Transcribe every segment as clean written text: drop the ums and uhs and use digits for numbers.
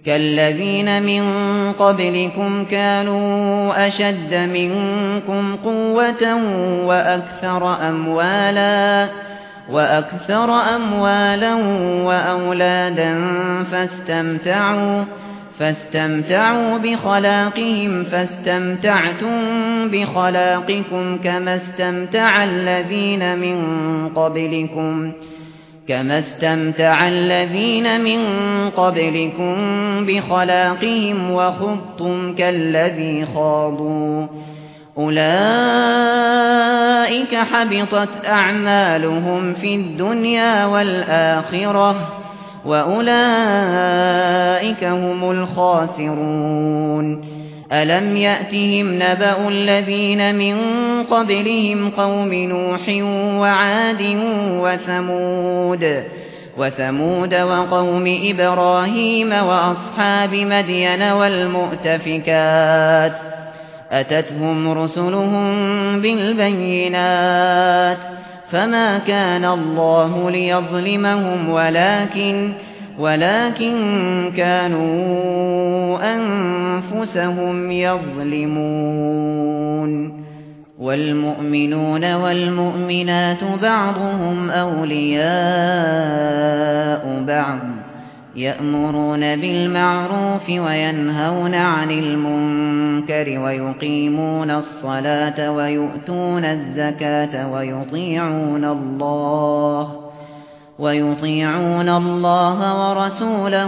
كالذين من قبلكم كانوا أشد منكم قوة وأكثر أموالا وأولادا فاستمتعوا بخلاقهم فاستمتعتم بخلاقكم كما استمتع الذين من قبلكم بخلاقهم وخضتم كالذي خاضوا أولئك حبطت أعمالهم في الدنيا والآخرة وأولئك هم الخاسرون ألم يأتهم نبأ الذين من قبلهم قوم نوح وعاد وثمود وقوم إبراهيم وأصحاب مدين والمؤتفكات أتتهم رسلهم بالبينات فما كان الله ليظلمهم ولكن كانوا أنفسهم يظلمون والمؤمنون والمؤمنات بعضهم أولياء بعض يأمرون بالمعروف وينهون عن المنكر ويقيمون الصلاة ويؤتون الزكاة ويطيعون الله ورسوله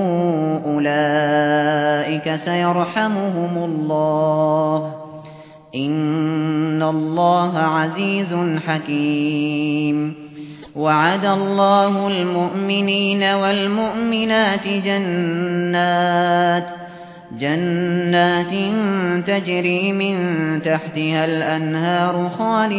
أولئك سيرحمهم الله إن الله عزيز حكيم وعد الله المؤمنين والمؤمنات جنات تجري من تحتها الأنهار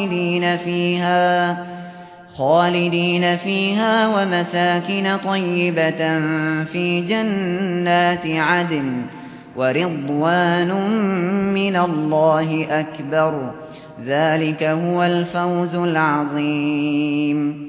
خالدين فيها ومساكن طيبة في جنات عدن ورضوان من الله أكبر ذلك هو الفوز العظيم